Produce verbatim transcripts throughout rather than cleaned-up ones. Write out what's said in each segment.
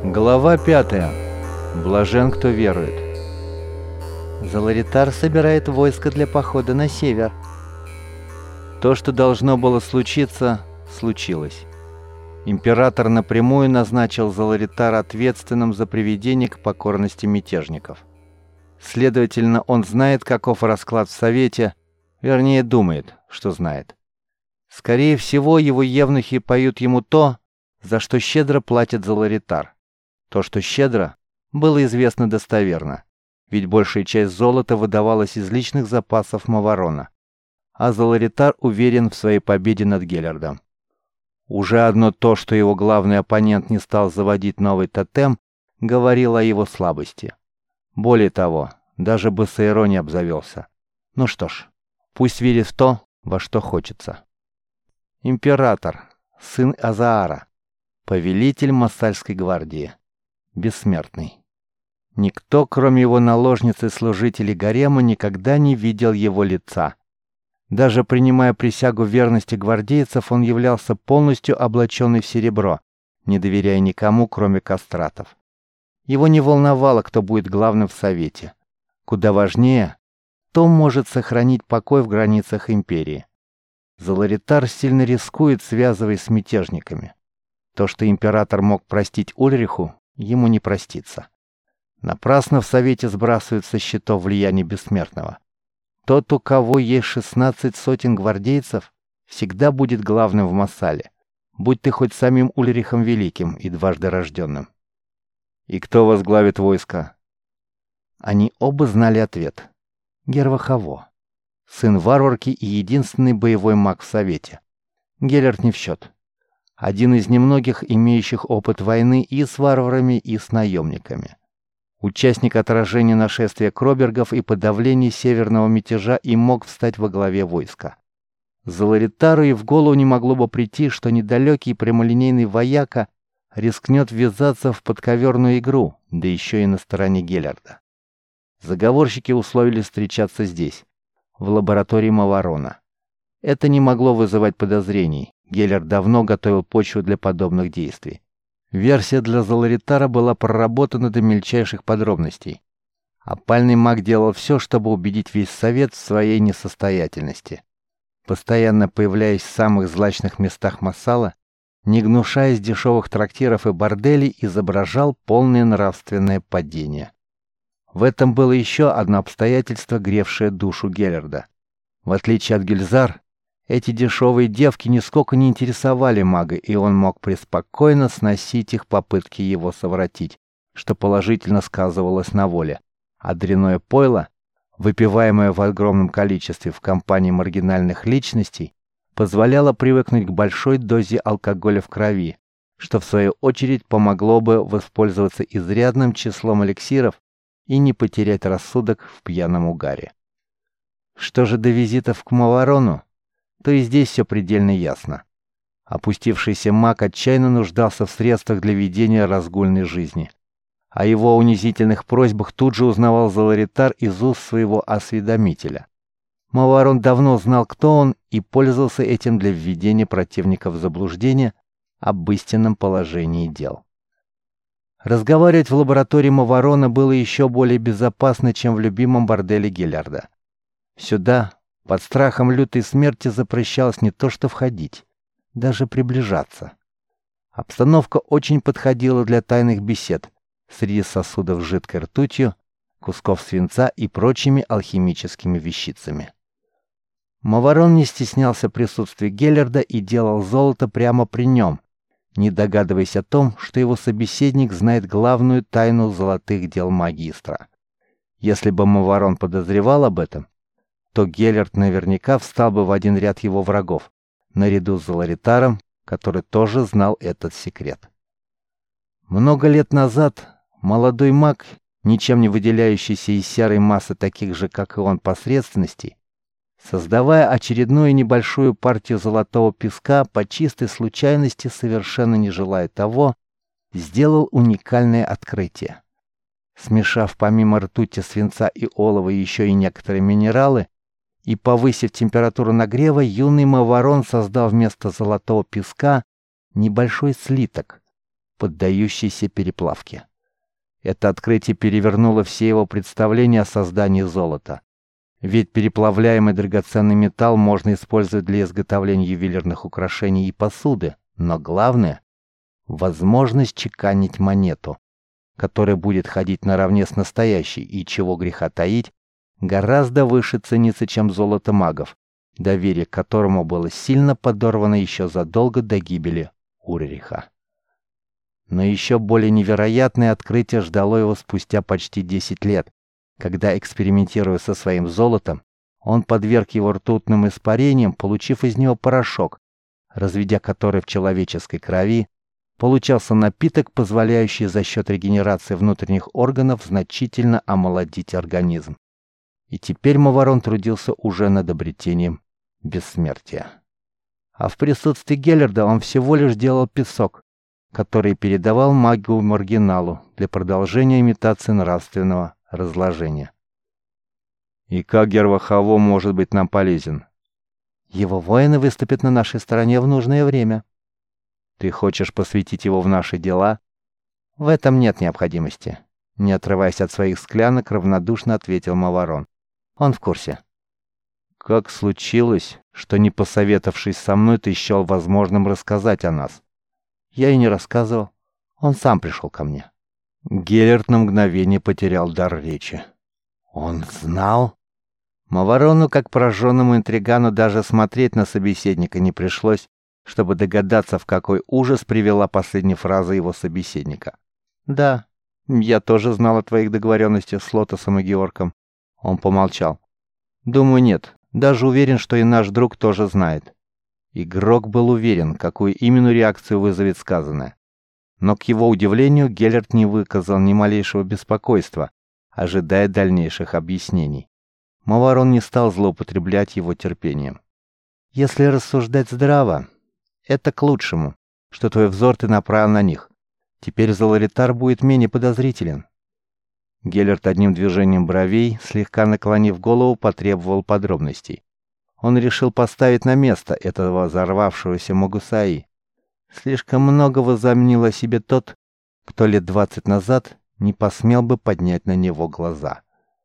Глава пятая. Блажен, кто верует. Заларитар собирает войско для похода на север. То, что должно было случиться, случилось. Император напрямую назначил Заларитара ответственным за приведение к покорности мятежников. Следовательно, он знает, каков расклад в Совете, вернее, думает, что знает. Скорее всего, его евнухи поют ему то, за что щедро платит Заларитар. То, что щедро, было известно достоверно, ведь большая часть золота выдавалась из личных запасов Маварона, а Заларитар уверен в своей победе над Геллердом. Уже одно то, что его главный оппонент не стал заводить новый тотем, говорило о его слабости. Более того, даже Бассейро не обзавелся. Ну что ж, пусть верит в то, во что хочется. Император, сын Азаара, повелитель Массальской гвардии, бессмертный. Никто, кроме его наложниц и служителей гарема, никогда не видел его лица. Даже принимая присягу верности гвардейцев, он являлся полностью облаченный в серебро, не доверяя никому, кроме кастратов. Его не волновало, кто будет главным в Совете. Куда важнее, кто может сохранить покой в границах империи. Заларитар сильно рискует, связываясь с мятежниками. То, что император мог простить Ульриху, ему не простится. Напрасно в Совете сбрасывают со счетов влияние бессмертного. Тот, у кого есть шестнадцать сотен гвардейцев, всегда будет главным в Массале, будь ты хоть самим Ульрихом Великим и дважды рожденным. И кто возглавит войско? Они оба знали ответ. Гервахаво, сын варварки и единственный боевой маг в Совете. Геллерд не в счет. Один из немногих, имеющих опыт войны и с варварами, и с наемниками. Участник отражения нашествия Кробергов и подавления северного мятежа и мог встать во главе войска. Заларитару и в голову не могло бы прийти, что недалекий прямолинейный вояка рискнет ввязаться в подковерную игру, да еще и на стороне Геллерда. Заговорщики условились встречаться здесь, в лаборатории Маварона. Это не могло вызывать подозрений. Геллерд давно готовил почву для подобных действий. Версия для Заларитара была проработана до мельчайших подробностей. Опальный маг делал все, чтобы убедить весь Совет в своей несостоятельности. Постоянно появляясь в самых злачных местах Массала, не гнушаясь дешевых трактиров и борделей, изображал полное нравственное падение. В этом было еще одно обстоятельство, гревшее душу Геллерда. В отличие от Гюльзар, эти дешевые девки нисколько не интересовали мага, и он мог преспокойно сносить их попытки его совратить, что положительно сказывалось на воле. А дрянное пойло, выпиваемое в огромном количестве в компании маргинальных личностей, позволяло привыкнуть к большой дозе алкоголя в крови, что в свою очередь помогло бы воспользоваться изрядным числом эликсиров и не потерять рассудок в пьяном угаре. Что же до визитов к Маварону, то и здесь все предельно ясно. Опустившийся маг отчаянно нуждался в средствах для ведения разгульной жизни. О его унизительных просьбах тут же узнавал Заларитар из уст своего осведомителя. Маварон давно знал, кто он, и пользовался этим для введения противников в заблуждение об истинном положении дел. Разговаривать в лаборатории Маварона было еще более безопасно, чем в любимом борделе Геллерда. Сюда, под страхом лютой смерти, запрещалось не то что входить, даже приближаться. Обстановка очень подходила для тайных бесед среди сосудов с жидкой ртутью, кусков свинца и прочими алхимическими вещицами. Маварон не стеснялся присутствия Геллерда и делал золото прямо при нем, не догадываясь о том, что его собеседник знает главную тайну золотых дел магистра. Если бы Маварон подозревал об этом, то Геллерд наверняка встал бы в один ряд его врагов, наряду с Заларитаром, который тоже знал этот секрет. Много лет назад молодой маг, ничем не выделяющийся из серой массы таких же, как и он, посредственностей, создавая очередную небольшую партию золотого песка, по чистой случайности, совершенно не желая того, сделал уникальное открытие. Смешав помимо ртути, свинца и олова еще и некоторые минералы, и повысив температуру нагрева, юный Маварон создал вместо золотого песка небольшой слиток, поддающейся переплавке. Это открытие перевернуло все его представления о создании золота. Ведь переплавляемый драгоценный металл можно использовать для изготовления ювелирных украшений и посуды, но главное — возможность чеканить монету, которая будет ходить наравне с настоящей и, чего греха таить, гораздо выше ценится, чем золото магов, доверие к которому было сильно подорвано еще задолго до гибели Ульриха. Но еще более невероятное открытие ждало его спустя почти десять лет, когда, экспериментируя со своим золотом, он подверг его ртутным испарениям, получив из него порошок, разведя который в человеческой крови, получался напиток, позволяющий за счет регенерации внутренних органов значительно омолодить организм. И теперь Маварон трудился уже над обретением бессмертия. А в присутствии Геллерда он всего лишь делал песок, который передавал магу-маргиналу для продолжения имитации нравственного разложения. И как Гервахаво может быть нам полезен? Его воины выступят на нашей стороне в нужное время. Ты хочешь посвятить его в наши дела? В этом нет необходимости. Не отрываясь от своих склянок, равнодушно ответил Маварон. Он в курсе. Как случилось, что, не посоветовавшись со мной, ты счел возможным рассказать о нас? Я и не рассказывал. Он сам пришел ко мне. Геллерд на мгновение потерял дар речи. Он знал? Маварону, как пораженному интригану, даже смотреть на собеседника не пришлось, чтобы догадаться, в какой ужас привела последняя фраза его собеседника. «Да, я тоже знал о твоих договоренностях с Лотосом и Георгом». Он помолчал. «Думаю, нет. Даже уверен, что и наш друг тоже знает». Игрок был уверен, какую именно реакцию вызовет сказанное. Но, к его удивлению, Геллерд не выказал ни малейшего беспокойства, ожидая дальнейших объяснений. Маварон не стал злоупотреблять его терпением. «Если рассуждать здраво, это к лучшему, что твой взор ты направил на них. Теперь Заларитар будет менее подозрителен». Геллерд одним движением бровей, слегка наклонив голову, потребовал подробностей. Он решил поставить на место этого взорвавшегося Могусаи. Слишком много возомнил о себе тот, кто лет двадцать назад не посмел бы поднять на него глаза.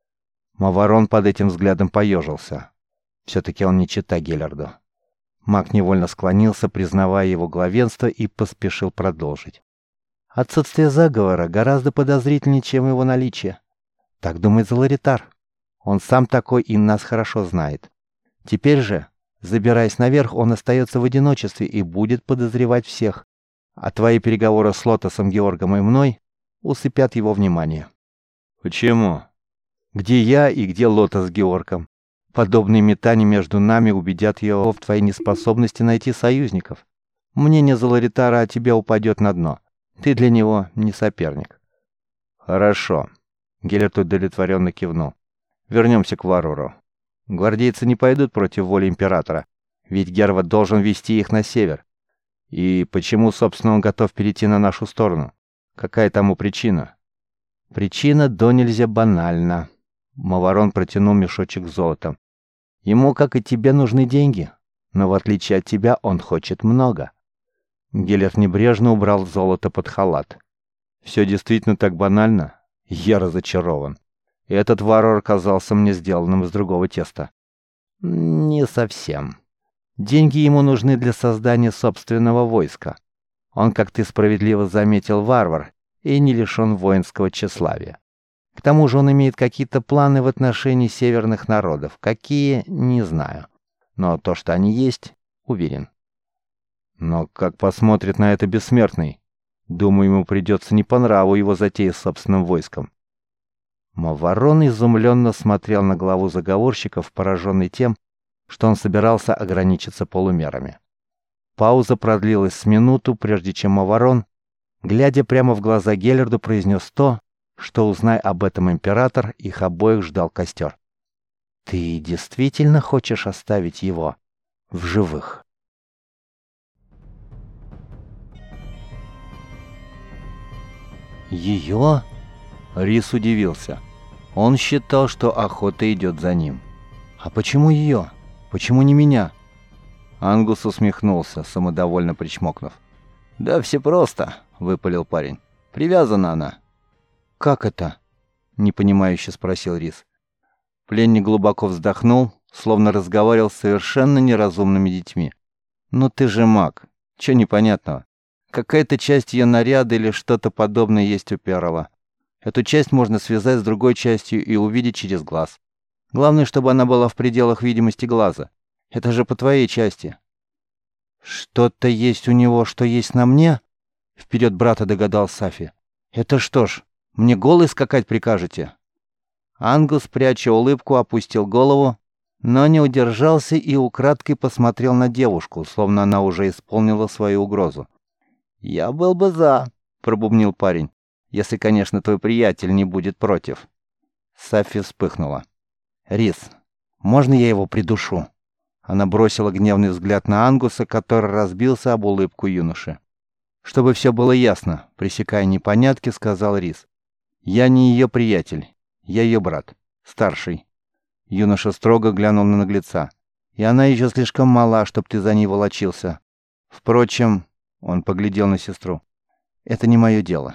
Маварон под этим взглядом поежился. Все-таки он не чита Геллерду. Маг невольно склонился, признавая его главенство, и поспешил продолжить. Отсутствие заговора гораздо подозрительнее, чем его наличие. Так думает Заларитар. Он сам такой и нас хорошо знает. Теперь же, забираясь наверх, он остается в одиночестве и будет подозревать всех. А твои переговоры с Лотосом, Георгом и мной усыпят его внимание. Почему? Где я и где Лотос с Георгом? Подобные метания между нами убедят его в твоей неспособности найти союзников. Мнение Заларитара о тебе упадет на дно. Ты для него не соперник. Хорошо. Геллерд удовлетворенно кивнул. Вернемся к Варуру. Гвардейцы не пойдут против воли императора, ведь Герват должен вести их на север. И почему, собственно, он готов перейти на нашу сторону? Какая тому причина? Причина до нельзя банальна. Маварон протянул мешочек с золотом. Ему, как и тебе, нужны деньги, но в отличие от тебя он хочет много. Геллерд небрежно убрал золото под халат. Все действительно так банально? Я разочарован. Этот варвар казался мне сделанным из другого теста. Не совсем. Деньги ему нужны для создания собственного войска. Он, как ты справедливо заметил, варвар и не лишен воинского тщеславия. К тому же он имеет какие-то планы в отношении северных народов. Какие, не знаю. Но то, что они есть, уверен. Но как посмотрит на это бессмертный? Думаю, ему придется не по нраву его затея с собственным войском. Маварон изумленно смотрел на главу заговорщиков, пораженный тем, что он собирался ограничиться полумерами. Пауза продлилась с минуту, прежде чем Маварон, глядя прямо в глаза Геллерду, произнес то, что, узнай об этом император, их обоих ждал костер. «Ты действительно хочешь оставить его в живых?» «Ее?» Рис удивился. Он считал, что охота идет за ним. «А почему ее? Почему не меня?» Ангус усмехнулся, самодовольно причмокнув. «Да все просто. — выпалил парень. «Привязана она». «Как это?» — непонимающе спросил Рис. Пленник глубоко вздохнул, словно разговаривал с совершенно неразумными детьми. «Ну ты же маг. Чё непонятного? Какая-то часть ее наряда или что-то подобное есть у Перла. Эту часть можно связать с другой частью и увидеть через глаз. Главное, чтобы она была в пределах видимости глаза. Это же по твоей части». «Что-то есть у него, что есть на мне?» — вперед брата догадал Сафи. «Это что ж, мне голый скакать прикажете?» Ангус, пряча улыбку, опустил голову, но не удержался и украдкой посмотрел на девушку, словно она уже исполнила свою угрозу. «Я был бы за», — пробубнил парень, «если, конечно, твой приятель не будет против». Сафи вспыхнула. «Рис, можно я его придушу?» Она бросила гневный взгляд на Ангуса, который разбился об улыбку юноши. «Чтобы все было ясно», — пресекая непонятки, сказал Рис. «Я не ее приятель. Я ее брат. Старший». Юноша строго глянул на наглеца. «И она еще слишком мала, чтоб ты за ней волочился. Впрочем...» — он поглядел на сестру. «Это не мое дело».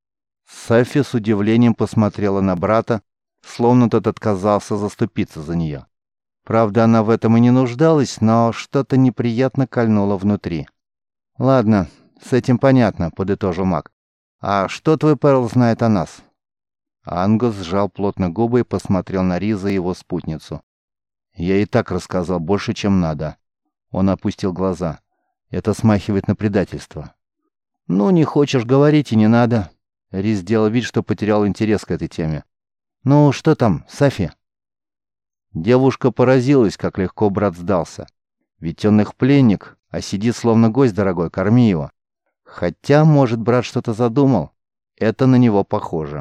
Сафи с удивлением посмотрела на брата, словно тот отказался заступиться за нее. Правда, она в этом и не нуждалась, но что-то неприятно кольнуло внутри. «Ладно, с этим понятно», — подытожил маг. «А что твой Перл знает о нас?» Ангус сжал плотно губы и посмотрел на Риза и его спутницу. «Я и так рассказал больше, чем надо». Он опустил глаза. «Это смахивает на предательство». «Ну, не хочешь говорить и не надо». Риз сделал вид, что потерял интерес к этой теме. «Ну, что там, Сафи?» Девушка поразилась, как легко брат сдался. Ведь он их пленник, а сидит словно гость дорогой, корми его. Хотя, может, брат что-то задумал. Это на него похоже.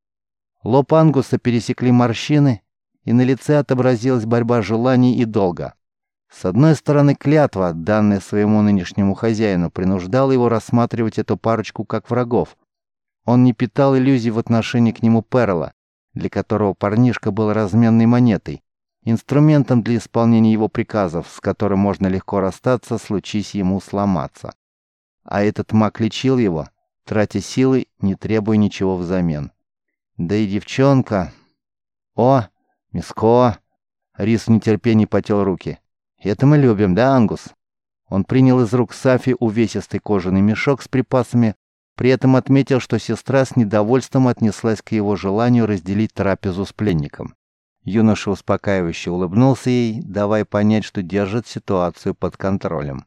Лоб Ангуса пересекли морщины, и на лице отобразилась борьба желаний и долга. С одной стороны, клятва, данная своему нынешнему хозяину, принуждала его рассматривать эту парочку как врагов. Он не питал иллюзий в отношении к нему Перла, для которого парнишка был разменной монетой, инструментом для исполнения его приказов, с которым можно легко расстаться, случись ему сломаться. А этот маг лечил его, тратя силы, не требуя ничего взамен. Да и девчонка... О, Миско! Рис в нетерпении потел руки. Это мы любим, да, Ангус? Он принял из рук Сафи увесистый кожаный мешок с припасами, при этом отметил, что сестра с недовольством отнеслась к его желанию разделить трапезу с пленником. Юноша успокаивающе улыбнулся ей, давая понять, что держит ситуацию под контролем.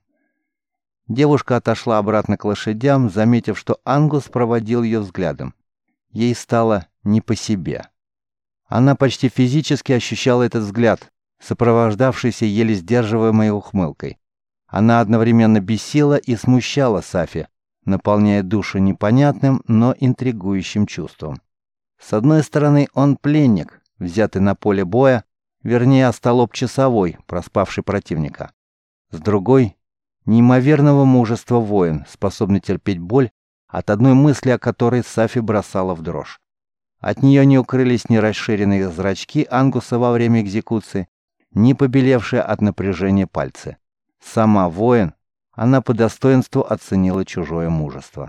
Девушка отошла обратно к лошадям, заметив, что Ангус проводил ее взглядом. Ей стало не по себе. Она почти физически ощущала этот взгляд, сопровождавшийся еле сдерживаемой ухмылкой. Она одновременно бесила и смущала Сафи, наполняя душу непонятным, но интригующим чувством. С одной стороны, он пленник, взятый на поле боя, вернее, остолоп часовой, проспавший противника. С другой — неимоверного мужества воин, способный терпеть боль, от одной мысли о которой Сафи бросала в дрожь. От нее не укрылись ни расширенные зрачки Ангуса во время экзекуции, ни побелевшие от напряжения пальцы. Сама воин, она по достоинству оценила чужое мужество.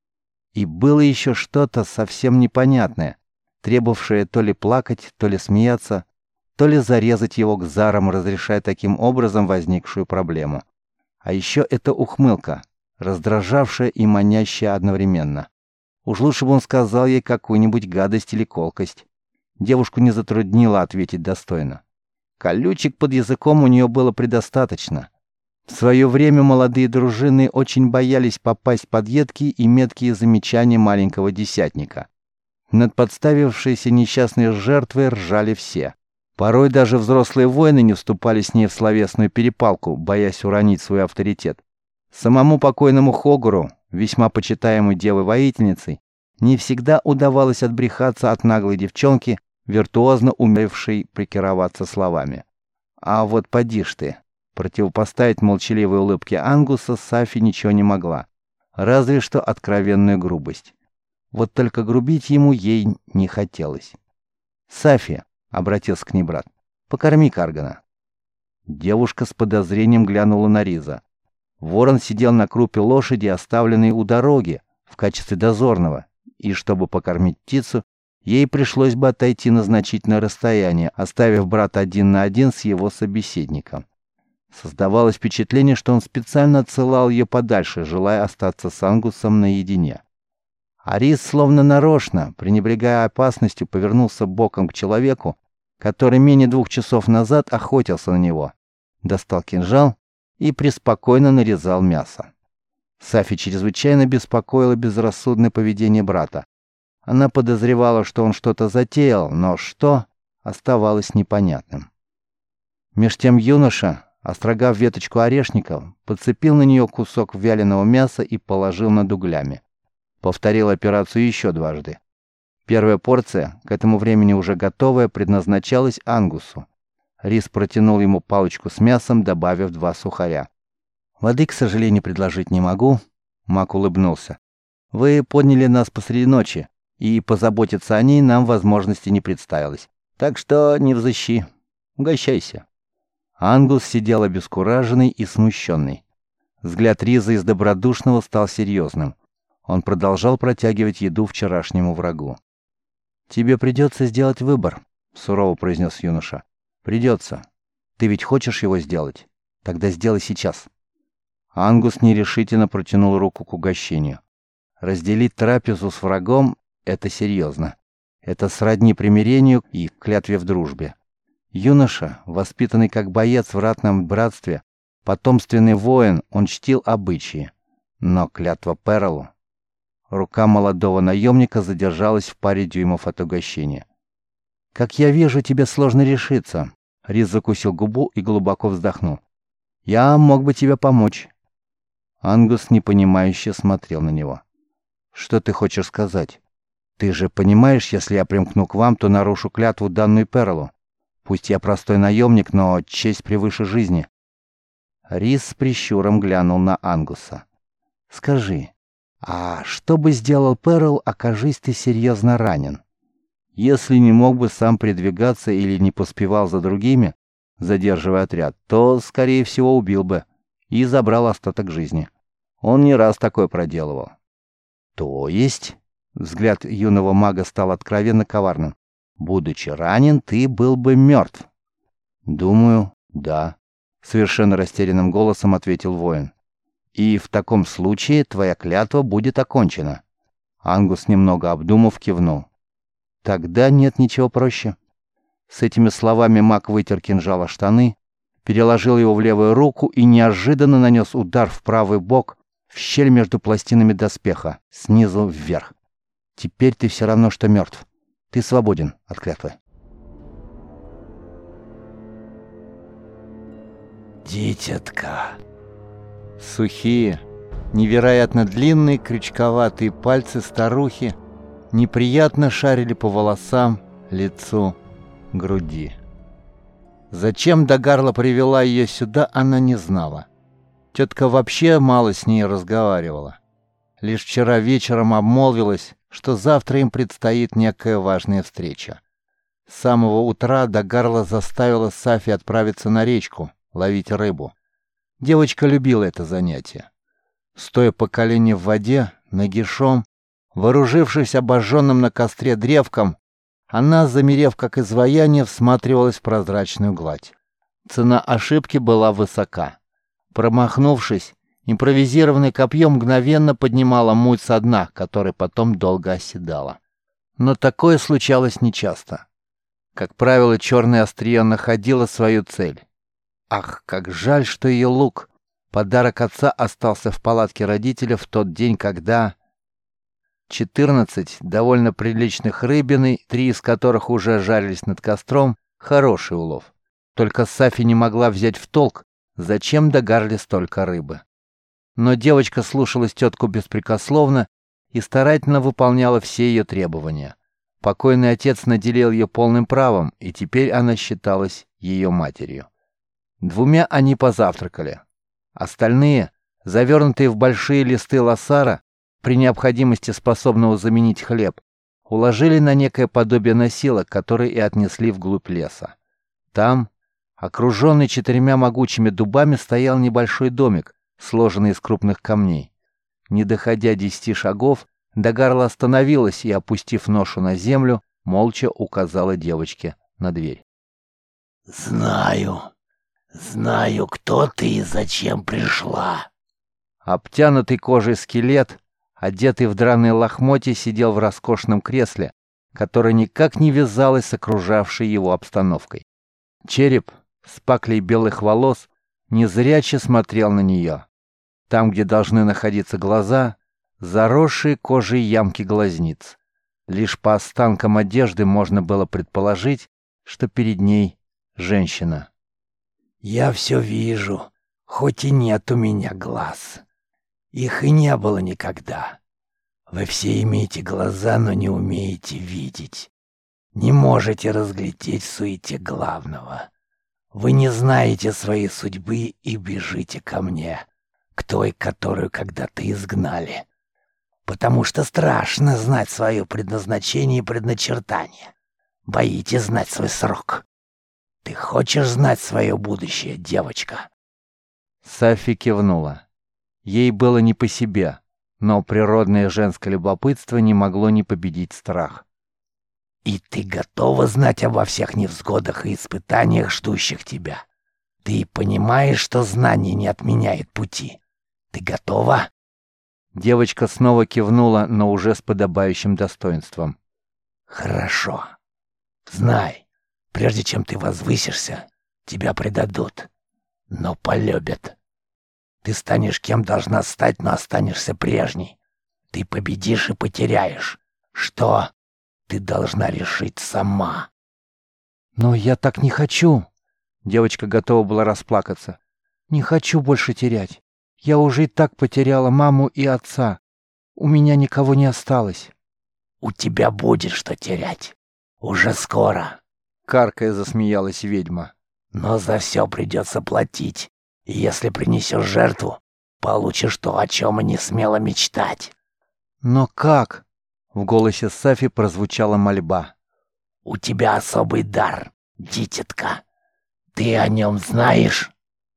И было еще что-то совсем непонятное, требовавшее то ли плакать, то ли смеяться, то ли зарезать его к зарам, разрешая таким образом возникшую проблему. А еще эта ухмылка, раздражавшая и манящая одновременно. Уж лучше бы он сказал ей какую-нибудь гадость или колкость. Девушку не затруднило ответить достойно. Колючек под языком у нее было предостаточно. В свое время молодые дружины очень боялись попасть под едкие и меткие замечания маленького десятника. Над подставившейся несчастной жертвой ржали все. Порой даже взрослые воины не вступали с ней в словесную перепалку, боясь уронить свой авторитет. Самому покойному Хогуру, весьма почитаемой девой-воительницей, не всегда удавалось отбрехаться от наглой девчонки, виртуозно умевшей прикироваться словами. А вот поди ж ты. Противопоставить молчаливой улыбке Ангуса Сафи ничего не могла, разве что откровенную грубость. Вот только грубить ему ей не хотелось. «Сафи», — обратился к ней брат, — «покорми Каргана». Девушка с подозрением глянула на Риза. Ворон сидел на крупе лошади, оставленной у дороги, в качестве дозорного, и чтобы покормить птицу, ей пришлось бы отойти на значительное расстояние, оставив брата один на один с его собеседником. Создавалось впечатление, что он специально отсылал ее подальше, желая остаться с Ангусом наедине. Арис, словно нарочно, пренебрегая опасностью, повернулся боком к человеку, который менее двух часов назад охотился на него, достал кинжал и преспокойно нарезал мясо. Сафи чрезвычайно беспокоило безрассудное поведение брата. Она подозревала, что он что-то затеял, но что, оставалось непонятным. Меж тем юноша, острогав веточку орешника, подцепил на нее кусок вяленого мяса и положил над углями. Повторил операцию еще дважды. Первая порция, к этому времени уже готовая, предназначалась Ангусу. Рис протянул ему палочку с мясом, добавив два сухаря. «Воды, к сожалению, предложить не могу», — Мак улыбнулся. «Вы подняли нас посреди ночи, и позаботиться о ней нам возможности не представилось. Так что не взыщи. Угощайся». Ангус сидел обескураженный и смущенный. Взгляд Риза из добродушного стал серьезным. Он продолжал протягивать еду вчерашнему врагу. «Тебе придется сделать выбор», — сурово произнес юноша. «Придется. Ты ведь хочешь его сделать? Тогда сделай сейчас». Ангус нерешительно протянул руку к угощению. Разделить трапезу с врагом — это серьезно. Это сродни примирению и клятве в дружбе. Юноша, воспитанный как боец в ратном братстве, потомственный воин, он чтил обычаи. Но клятва Перелу... Рука молодого наемника задержалась в паре дюймов от угощения. «Как я вижу, тебе сложно решиться». Рис закусил губу и глубоко вздохнул. «Я мог бы тебе помочь». Ангус непонимающе смотрел на него. «Что ты хочешь сказать? Ты же понимаешь, если я примкну к вам, то нарушу клятву, данную Перлу. Пусть я простой наемник, но честь превыше жизни». Рис с прищуром глянул на Ангуса. «Скажи, а что бы сделал Перл, окажись ты серьезно ранен? Если не мог бы сам передвигаться или не поспевал за другими, задерживая отряд, то, скорее всего, убил бы и забрал остаток жизни. Он не раз такое проделывал». «То есть?» — взгляд юного мага стал откровенно коварным. «Будучи ранен, ты был бы мертв». «Думаю, да», — совершенно растерянным голосом ответил воин. «И в таком случае твоя клятва будет окончена». Ангус, немного обдумав, кивнул. «Тогда нет ничего проще». С этими словами маг вытер кинжал о штаны, переложил его в левую руку и неожиданно нанес удар в правый бок, в щель между пластинами доспеха, снизу вверх. «Теперь ты все равно, что мертв. Ты свободен от клятвы». «Дитятка!» Сухие, невероятно длинные крючковатые пальцы старухи неприятно шарили по волосам, лицу, груди. Зачем Дагарла привела ее сюда, она не знала. Тетка вообще мало с ней разговаривала. Лишь вчера вечером обмолвилась, что завтра им предстоит некая важная встреча. С самого утра Дагарла заставила Сафи отправиться на речку, ловить рыбу. Девочка любила это занятие. Стоя по колени в воде, нагишом, вооружившись обожженным на костре древком, она, замерев как изваяние, всматривалась в прозрачную гладь. Цена ошибки была высока. Промахнувшись, импровизированное копье мгновенно поднимало муть со дна, которая потом долго оседала. Но такое случалось нечасто. Как правило, черное острие находило свою цель. Ах, как жаль, что ее лук, подарок отца, остался в палатке родителя в тот день, когда... четырнадцать довольно приличных рыбины, три из которых уже жарились над костром, хороший улов. Только Сафи не могла взять в толк, зачем Дагарле столько рыбы. Но девочка слушалась тетку беспрекословно и старательно выполняла все ее требования. Покойный отец наделил ее полным правом, и теперь она считалась ее матерью. Двумя они позавтракали. Остальные, завернутые в большие листы лосара, при необходимости способного заменить хлеб, уложили на некое подобие носилок, которые и отнесли вглубь леса. Там, окруженный четырьмя могучими дубами, стоял небольшой домик, сложенный из крупных камней. Не доходя десяти шагов, Дагарла остановилась и, опустив ношу на землю, молча указала девочке на дверь. «Знаю, знаю, кто ты и зачем пришла». Обтянутый кожей скелет, одетый в драные лохмотья, сидел в роскошном кресле, которое никак не вязалось с окружавшей его обстановкой. Череп с паклей белых волос незряче смотрел на нее. Там, где должны находиться глаза, заросшие кожей ямки глазниц. Лишь по останкам одежды можно было предположить, что перед ней женщина. «Я все вижу, хоть и нет у меня глаз. Их и не было никогда. Вы все имеете глаза, но не умеете видеть. Не можете разглядеть в суете главного. Вы не знаете своей судьбы и бежите ко мне, к той, которую когда-то изгнали. Потому что страшно знать свое предназначение и предначертание. Боитесь знать свой срок. Ты хочешь знать свое будущее, девочка?» Сафи кивнула. Ей было не по себе, но природное женское любопытство не могло не победить страх. «И ты готова знать обо всех невзгодах и испытаниях, ждущих тебя? Ты понимаешь, что знание не отменяет пути? Ты готова?» Девочка снова кивнула, но уже с подобающим достоинством. «Хорошо. Знай, прежде чем ты возвысишься, тебя предадут, но полюбят. Ты станешь кем должна стать, но останешься прежней. Ты победишь и потеряешь. Что? Ты должна решить сама». «Но я так не хочу!» Девочка готова была расплакаться. «Не хочу больше терять. Я уже и так потеряла маму и отца. У меня никого не осталось». «У тебя будет что терять. Уже скоро», — каркая засмеялась ведьма. «Но за все придется платить. И если принесешь жертву, получишь то, о чем и не смела мечтать». «Но как?» — в голосе Сафи прозвучала мольба. «У тебя особый дар, дитятка. Ты о нем знаешь?»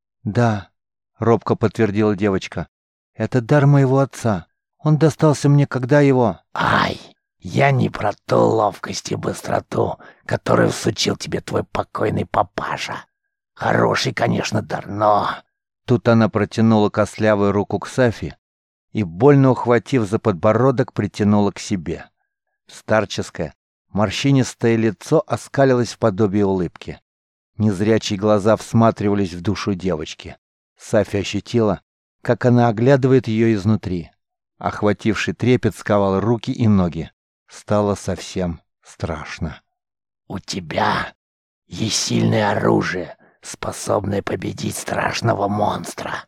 «Да», — робко подтвердила девочка. «Это дар моего отца. Он достался мне, когда его...» «Ай, я не про ту ловкость и быстроту, которую всучил тебе твой покойный папаша. Хороший, конечно, дар, но...» Тут она протянула костлявую руку к Сафи и, больно ухватив за подбородок, притянула к себе. Старческое, морщинистое лицо оскалилось в подобие улыбки. Незрячие глаза всматривались в душу девочки. Сафи ощутила, как она оглядывает ее изнутри. Охвативший трепет сковал руки и ноги. Стало совсем страшно. «У тебя есть сильное оружие, способное победить страшного монстра».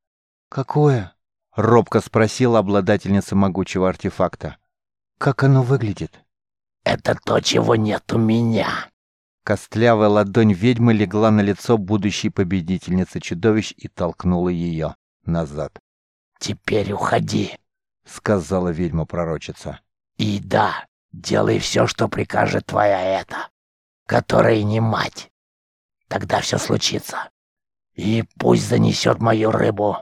«Какое?» — робко спросила обладательница могучего артефакта. «Как оно выглядит?» «Это то, чего нет у меня». Костлявая ладонь ведьмы легла на лицо будущей победительницы чудовищ и толкнула ее назад. «Теперь уходи», — сказала ведьма-пророчица. «И да, делай все, что прикажет твоя эта, которая не мать. Тогда все случится. И пусть занесет мою рыбу.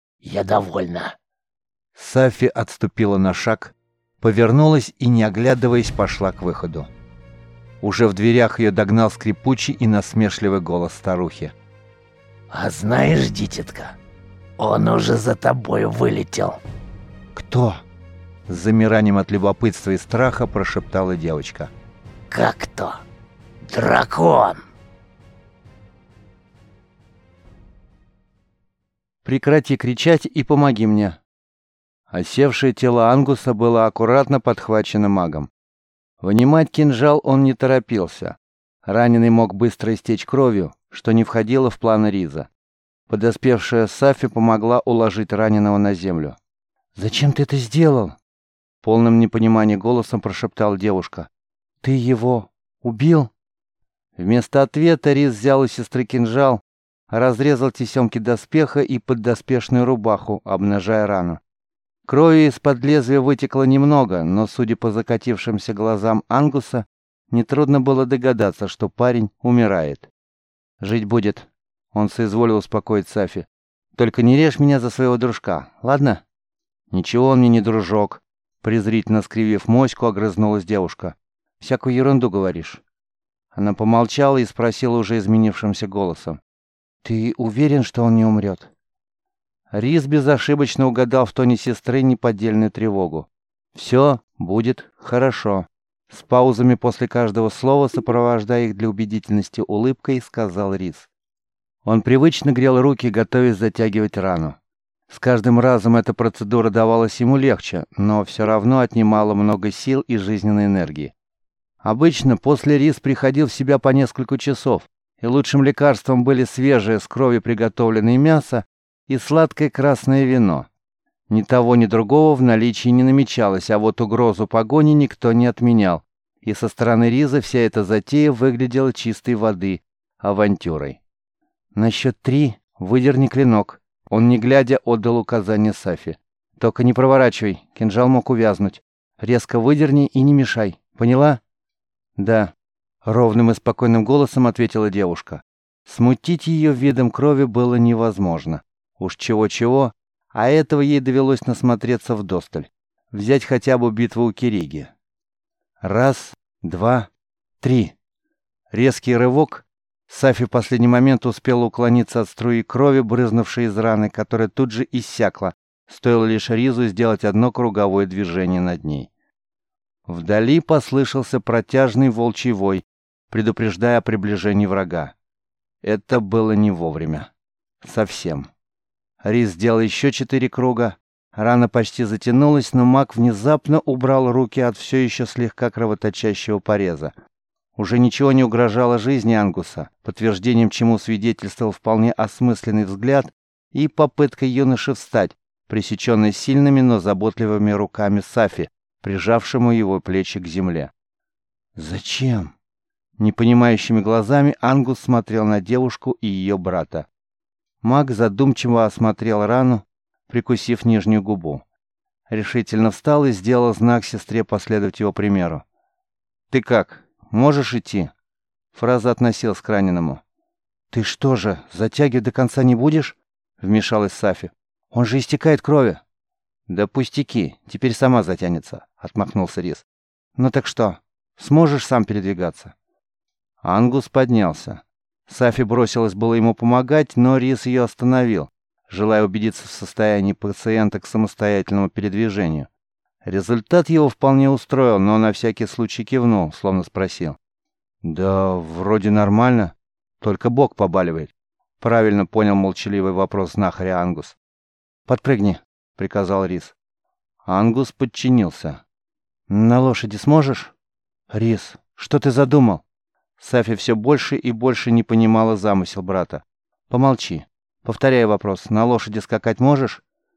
Я довольна». Сафи отступила на шаг, повернулась и, не оглядываясь, пошла к выходу. Уже в дверях ее догнал скрипучий и насмешливый голос старухи. «А знаешь, дитятка, он уже за тобой вылетел». «Кто?» С замиранием от любопытства и страха прошептала девочка. «Как кто? Дракон!» «Прекрати кричать и помоги мне». Осевшее тело Ангуса было аккуратно подхвачено магом. Вынимать кинжал он не торопился. Раненый мог быстро истечь кровью, что не входило в планы Риза. Подоспевшая Сафи помогла уложить раненого на землю. «Зачем ты это сделал?» Полным непониманием голосом прошептала девушка. «Ты его убил?» Вместо ответа Риз взял у сестры кинжал, разрезал тесемки доспеха и поддоспешную рубаху, обнажая рану. Крови из-под лезвия вытекло немного, но, судя по закатившимся глазам Ангуса, нетрудно было догадаться, что парень умирает. «Жить будет», — он соизволил успокоить Сафи. «Только не режь меня за своего дружка, ладно?» «Ничего он мне не дружок», — презрительно скривив моську, огрызнулась девушка. «Всякую ерунду говоришь». Она помолчала и спросила уже изменившимся голосом. «Ты уверен, что он не умрет?» Рис безошибочно угадал в тоне сестры неподдельную тревогу. «Все будет хорошо», — с паузами после каждого слова, сопровождая их для убедительности улыбкой, сказал Рис. Он привычно грел руки, готовясь затягивать рану. С каждым разом эта процедура давалась ему легче, но все равно отнимала много сил и жизненной энергии. Обычно после Рис приходил в себя по несколько часов, и лучшим лекарством были свежее с крови приготовленное мясо и сладкое красное вино. Ни того, ни другого в наличии не намечалось, а вот угрозу погони никто не отменял, и со стороны Риза вся эта затея выглядела чистой воды авантюрой. «На счет три выдерни клинок», — он, не глядя, отдал указание Сафи. «Только не проворачивай, кинжал мог увязнуть. Резко выдерни и не мешай, поняла?» «Да», — ровным и спокойным голосом ответила девушка. Смутить ее видом крови было невозможно. Уж чего-чего, а этого ей довелось насмотреться вдосталь. Взять хотя бы битву у Кириги. Раз, два, три. Резкий рывок. Сафи в последний момент успела уклониться от струи крови, брызнувшей из раны, которая тут же иссякла. Стоило лишь Ризу сделать одно круговое движение над ней. Вдали послышался протяжный волчий вой, предупреждая о приближении врага. Это было не вовремя. Совсем. Риз сделал еще четыре круга. Рана почти затянулась, но маг внезапно убрал руки от все еще слегка кровоточащего пореза. Уже ничего не угрожало жизни Ангуса, подтверждением чему свидетельствовал вполне осмысленный взгляд и попытка юноши встать, пресеченной сильными, но заботливыми руками Сафи, прижавшему его плечи к земле. «Зачем?» Непонимающими глазами Ангус смотрел на девушку и ее брата. Маг задумчиво осмотрел рану, прикусив нижнюю губу. Решительно встал и сделал знак сестре последовать его примеру. «Ты как? Можешь идти?» Фраза относилась к раненому. «Ты что же, затягивать до конца не будешь?» Вмешалась Сафи. «Он же истекает крови». «Да пустяки, теперь сама затянется», — отмахнулся Рис. «Ну так что, сможешь сам передвигаться?» Ангус поднялся. Сафи бросилась было ему помогать, но Рис ее остановил, желая убедиться в состоянии пациента к самостоятельному передвижению. Результат его вполне устроил, но на всякий случай кивнул, словно спросил. «Да вроде нормально, только бок побаливает». Правильно понял молчаливый вопрос знахаря Ангус. «Подпрыгни», — приказал Рис. Ангус подчинился. «На лошади сможешь?» «Рис, что ты задумал?» Сафи все больше и больше не понимала замысел брата. «Помолчи. Повторяю вопрос. На лошади скакать можешь?»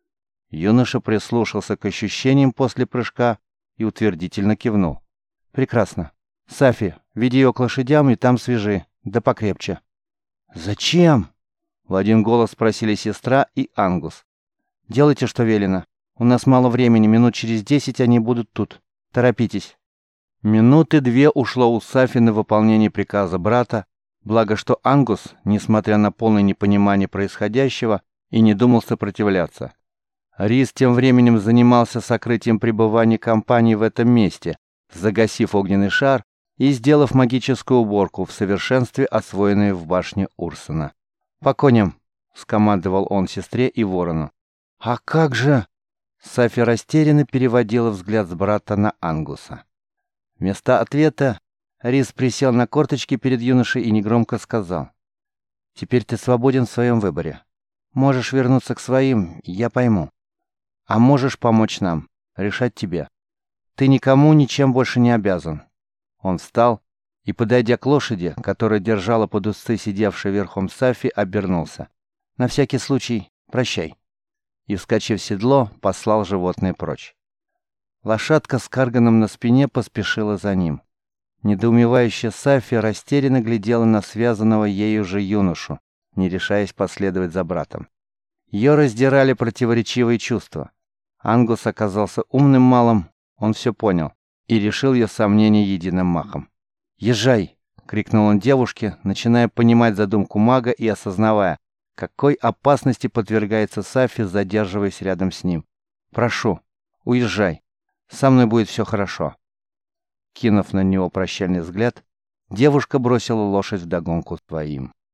Юноша прислушался к ощущениям после прыжка и утвердительно кивнул. «Прекрасно. Сафи, веди ее к лошадям и там свяжи. Да покрепче». «Зачем?» — в один голос спросили сестра и Ангус. «Делайте, что велено. У нас мало времени, минут через десять они будут тут. Торопитесь». Минуты две ушло у Сафи на выполнение приказа брата, благо что Ангус, несмотря на полное непонимание происходящего, и не думал сопротивляться. Рис тем временем занимался сокрытием пребывания компании в этом месте, загасив огненный шар и сделав магическую уборку, в совершенстве освоенную в башне Урсона. «По коням!» — скомандовал он сестре и ворону. «А как же?» Сафи растерянно переводила взгляд с брата на Ангуса. Вместо ответа Рис присел на корточки перед юношей и негромко сказал. «Теперь ты свободен в своем выборе. Можешь вернуться к своим, я пойму. А можешь помочь нам, решать тебе. Ты никому ничем больше не обязан». Он встал и, подойдя к лошади, которая держала под усы сидевшая верхом Сафи, обернулся. «На всякий случай, прощай». И, вскочив в седло, послал животное прочь. Лошадка с карганом на спине поспешила за ним. Недоумевающая Сафи растерянно глядела на связанного ею же юношу, не решаясь последовать за братом. Ее раздирали противоречивые чувства. Ангус оказался умным малым, он все понял, и решил ее сомнения единым махом. «Езжай!» — крикнул он девушке, начиная понимать задумку мага и осознавая, какой опасности подвергается Сафи, задерживаясь рядом с ним. Прошу, уезжай. Со мной будет все хорошо». Кинув на него прощальный взгляд, девушка бросила лошадь вдогонку своим.